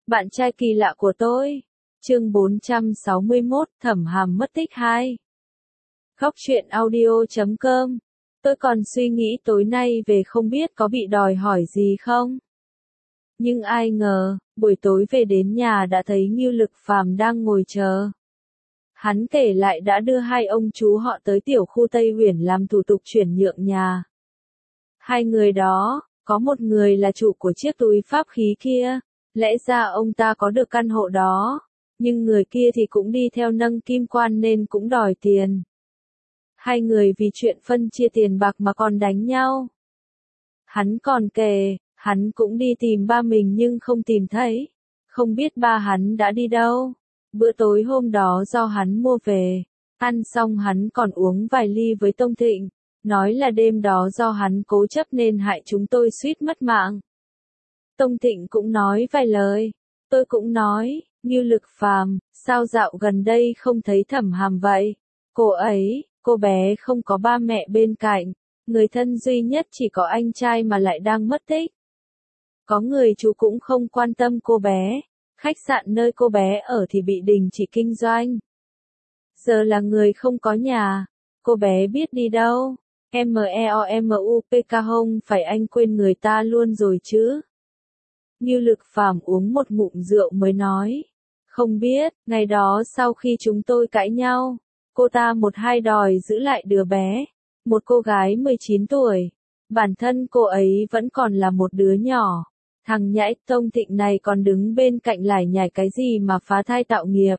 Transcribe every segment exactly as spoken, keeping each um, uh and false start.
Bạn trai kỳ lạ của tôi. Chương bốn trăm sáu mươi mốt, Thẩm Hàm mất tích hai. Khóc chuyện audio chấm com. Tôi còn suy nghĩ tối nay về không biết có bị đòi hỏi gì không. Nhưng ai ngờ, buổi tối về đến nhà đã thấy Ngưu Lực Phàm đang ngồi chờ. Hắn kể lại đã đưa hai ông chú họ tới tiểu khu Tây Uyển làm thủ tục chuyển nhượng nhà. Hai người đó, có một người là chủ của chiếc túi pháp khí kia. Lẽ ra ông ta có được căn hộ đó, nhưng người kia thì cũng đi theo nâng kim quan nên cũng đòi tiền. Hai người vì chuyện phân chia tiền bạc mà còn đánh nhau. Hắn còn kể, hắn cũng đi tìm ba mình nhưng không tìm thấy, không biết ba hắn đã đi đâu. Bữa tối hôm đó do hắn mua về, ăn xong hắn còn uống vài ly với Tông Thịnh, nói là đêm đó do hắn cố chấp nên hại chúng tôi suýt mất mạng. Tông Thịnh cũng nói vài lời, tôi cũng nói, Ngưu Lực Phàm, sao dạo gần đây không thấy Thẩm Hàm vậy? Cô ấy, cô bé không có ba mẹ bên cạnh, người thân duy nhất chỉ có anh trai mà lại đang mất tích. Có người chú cũng không quan tâm cô bé, khách sạn nơi cô bé ở thì bị đình chỉ kinh doanh. Giờ là người không có nhà, cô bé biết đi đâu? M E O M U P K không phải anh quên người ta luôn rồi chứ? Ngưu Lực Phàm uống một ngụm rượu mới nói. Không biết, ngày đó sau khi chúng tôi cãi nhau, cô ta một hai đòi giữ lại đứa bé, một cô gái mười chín tuổi. Bản thân cô ấy vẫn còn là một đứa nhỏ. Thằng nhãi Tông Thịnh này còn đứng bên cạnh lải nhải cái gì mà phá thai tạo nghiệp.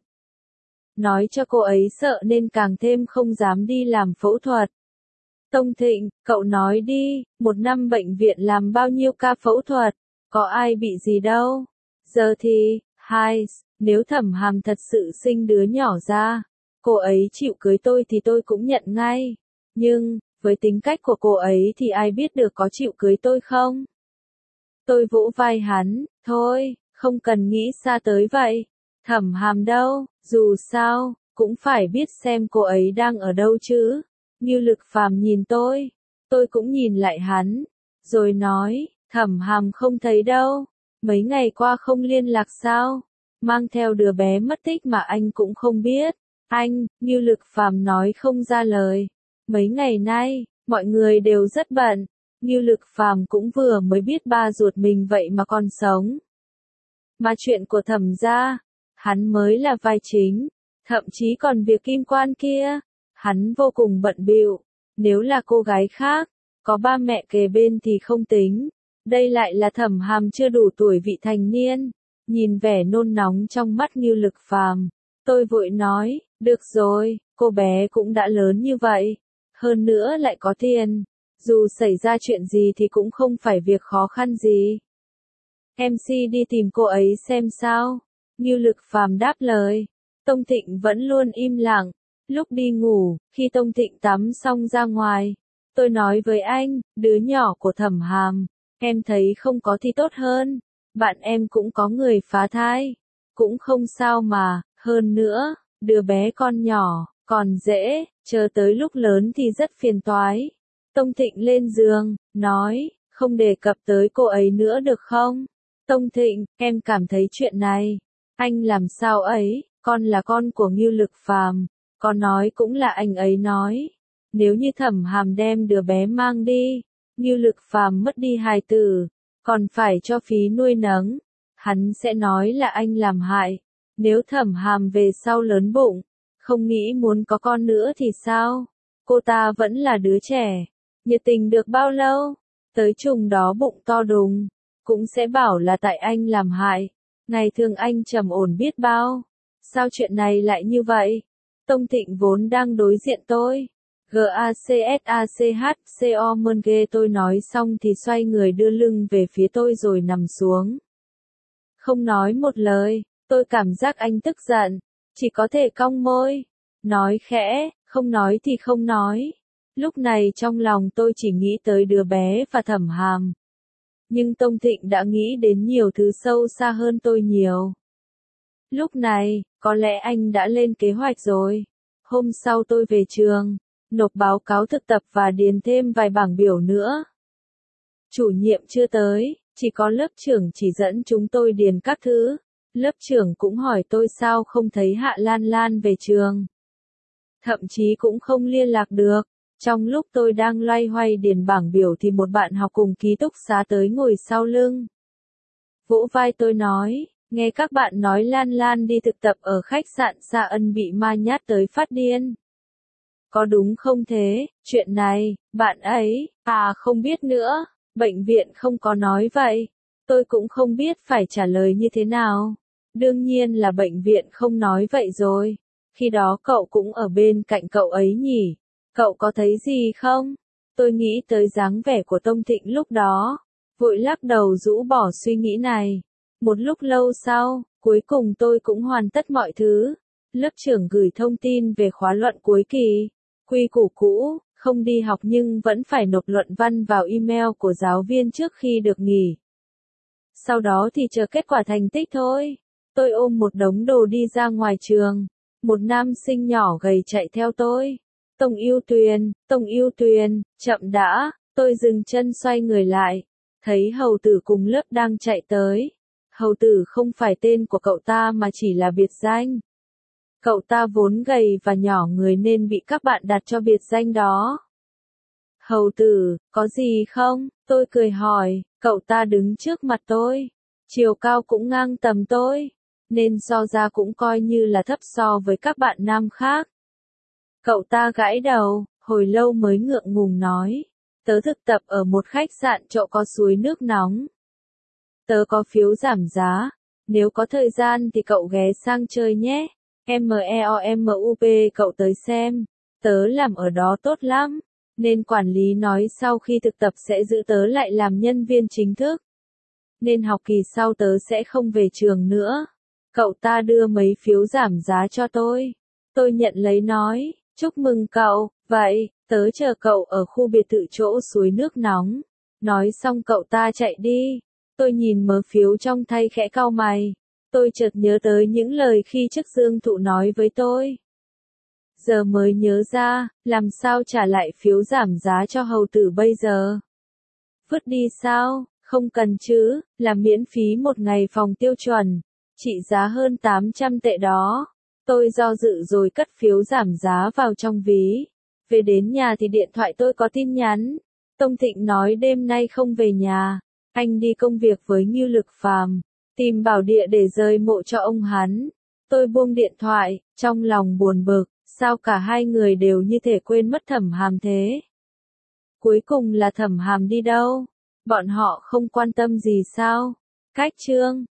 Nói cho cô ấy sợ nên càng thêm không dám đi làm phẫu thuật. Tông Thịnh, cậu nói đi, một năm bệnh viện làm bao nhiêu ca phẫu thuật? Có ai bị gì đâu. Giờ thì, hai, nếu Thẩm Hàm thật sự sinh đứa nhỏ ra, cô ấy chịu cưới tôi thì tôi cũng nhận ngay. Nhưng, với tính cách của cô ấy thì ai biết được có chịu cưới tôi không? Tôi vỗ vai hắn, thôi, không cần nghĩ xa tới vậy. Thẩm Hàm đâu, dù sao, cũng phải biết xem cô ấy đang ở đâu chứ. Ngưu Lực Phàm nhìn tôi, tôi cũng nhìn lại hắn, rồi nói. Thẩm Hàm không thấy đâu, mấy ngày qua không liên lạc sao, mang theo đứa bé mất tích mà anh cũng không biết. Anh, Ngưu Lực Phàm nói không ra lời. Mấy ngày nay, mọi người đều rất bận, Ngưu Lực Phàm cũng vừa mới biết ba ruột mình vậy mà còn sống. Mà chuyện của Thẩm gia, hắn mới là vai chính, thậm chí còn việc kim quan kia, hắn vô cùng bận bịu. Nếu là cô gái khác, có ba mẹ kề bên thì không tính. Đây lại là Thẩm Hàm chưa đủ tuổi vị thành niên. Nhìn vẻ nôn nóng trong mắt Ngưu Lực Phàm, tôi vội nói, được rồi, cô bé cũng đã lớn như vậy. Hơn nữa lại có tiền. Dù xảy ra chuyện gì thì cũng không phải việc khó khăn gì. em xê đi tìm cô ấy xem sao. Ngưu Lực Phàm đáp lời. Tông Thịnh vẫn luôn im lặng. Lúc đi ngủ, khi Tông Thịnh tắm xong ra ngoài, tôi nói với anh, đứa nhỏ của Thẩm Hàm. Em thấy không có thì tốt hơn, bạn em cũng có người phá thai, cũng không sao mà, hơn nữa, đứa bé con nhỏ, còn dễ, chờ tới lúc lớn thì rất phiền toái. Tông Thịnh lên giường, nói, không đề cập tới cô ấy nữa được không? Tông Thịnh, em cảm thấy chuyện này, anh làm sao ấy, con là con của Ngưu Lực Phàm, có nói cũng là anh ấy nói, nếu như Thẩm Hàm đem đứa bé mang đi, Ngưu Lực Phàm mất đi hài tử, còn phải cho phí nuôi nấng, hắn sẽ nói là anh làm hại. Nếu Thẩm Hàm về sau lớn bụng, không nghĩ muốn có con nữa thì sao? Cô ta vẫn là đứa trẻ, nhiệt tình được bao lâu, tới trùng đó bụng to đùng, cũng sẽ bảo là tại anh làm hại. Ngày thường anh trầm ổn biết bao, sao chuyện này lại như vậy? Tông Thịnh vốn đang đối diện tôi. G A C S A C H C O Mơn ghê tôi nói xong thì xoay người đưa lưng về phía tôi rồi nằm xuống. Không nói một lời, tôi cảm giác anh tức giận, chỉ có thể cong môi, nói khẽ, không nói thì không nói. Lúc này trong lòng tôi chỉ nghĩ tới đứa bé và Thẩm Hàm. Nhưng Tông Thịnh đã nghĩ đến nhiều thứ sâu xa hơn tôi nhiều. Lúc này, có lẽ anh đã lên kế hoạch rồi. Hôm sau tôi về trường, nộp báo cáo thực tập và điền thêm vài bảng biểu nữa. Chủ nhiệm chưa tới, chỉ có lớp trưởng chỉ dẫn chúng tôi điền các thứ. Lớp trưởng cũng hỏi tôi sao không thấy Hạ Lan Lan về trường. Thậm chí cũng không liên lạc được. Trong lúc tôi đang loay hoay điền bảng biểu thì một bạn học cùng ký túc xá tới ngồi sau lưng. Vỗ vai tôi nói, nghe các bạn nói Lan Lan đi thực tập ở khách sạn Sa Ân bị ma nhát tới phát điên. Có đúng không thế, chuyện này, bạn ấy, à không biết nữa, bệnh viện không có nói vậy. Tôi cũng không biết phải trả lời như thế nào. Đương nhiên là bệnh viện không nói vậy rồi. Khi đó cậu cũng ở bên cạnh cậu ấy nhỉ? Cậu có thấy gì không? Tôi nghĩ tới dáng vẻ của Tông Thịnh lúc đó. Vội lắc đầu rũ bỏ suy nghĩ này. Một lúc lâu sau, cuối cùng tôi cũng hoàn tất mọi thứ. Lớp trưởng gửi thông tin về khóa luận cuối kỳ. Quy củ cũ, không đi học nhưng vẫn phải nộp luận văn vào email của giáo viên trước khi được nghỉ. Sau đó thì chờ kết quả thành tích thôi. Tôi ôm một đống đồ đi ra ngoài trường. Một nam sinh nhỏ gầy chạy theo tôi. Tông Yêu Tuyền, Tông Yêu Tuyền, chậm đã, tôi dừng chân xoay người lại. Thấy hầu tử cùng lớp đang chạy tới. Hầu tử không phải tên của cậu ta mà chỉ là biệt danh. Cậu ta vốn gầy và nhỏ người nên bị các bạn đặt cho biệt danh đó. Hầu tử, có gì không? Tôi cười hỏi, cậu ta đứng trước mặt tôi. Chiều cao cũng ngang tầm tôi. Nên so ra cũng coi như là thấp so với các bạn nam khác. Cậu ta gãi đầu, hồi lâu mới ngượng ngùng nói. Tớ thực tập ở một khách sạn chỗ có suối nước nóng. Tớ có phiếu giảm giá. Nếu có thời gian thì cậu ghé sang chơi nhé. MEOMUP cậu tới xem. Tớ làm ở đó tốt lắm. Nên quản lý nói sau khi thực tập sẽ giữ tớ lại làm nhân viên chính thức. Nên học kỳ sau tớ sẽ không về trường nữa. Cậu ta đưa mấy phiếu giảm giá cho tôi. Tôi nhận lấy nói, chúc mừng cậu, vậy, tớ chờ cậu ở khu biệt thự chỗ suối nước nóng. Nói xong cậu ta chạy đi. Tôi nhìn mớ phiếu trong tay khẽ cau mày. Tôi chợt nhớ tới những lời khi trước Dương Thụ nói với tôi. Giờ mới nhớ ra, làm sao trả lại phiếu giảm giá cho hầu tử bây giờ? Vứt đi sao? Không cần chứ, là miễn phí một ngày phòng tiêu chuẩn. Trị giá hơn tám trăm tệ đó. Tôi do dự rồi cất phiếu giảm giá vào trong ví. Về đến nhà thì điện thoại tôi có tin nhắn. Tông Thịnh nói đêm nay không về nhà. Anh đi công việc với Ngưu Lực Phàm, tìm bảo địa để rời mộ cho ông hắn. Tôi buông điện thoại, trong lòng buồn bực, sao cả hai người đều như thể quên mất Thẩm Hàm thế. Cuối cùng là Thẩm Hàm đi đâu? Bọn họ không quan tâm gì sao? Cách chương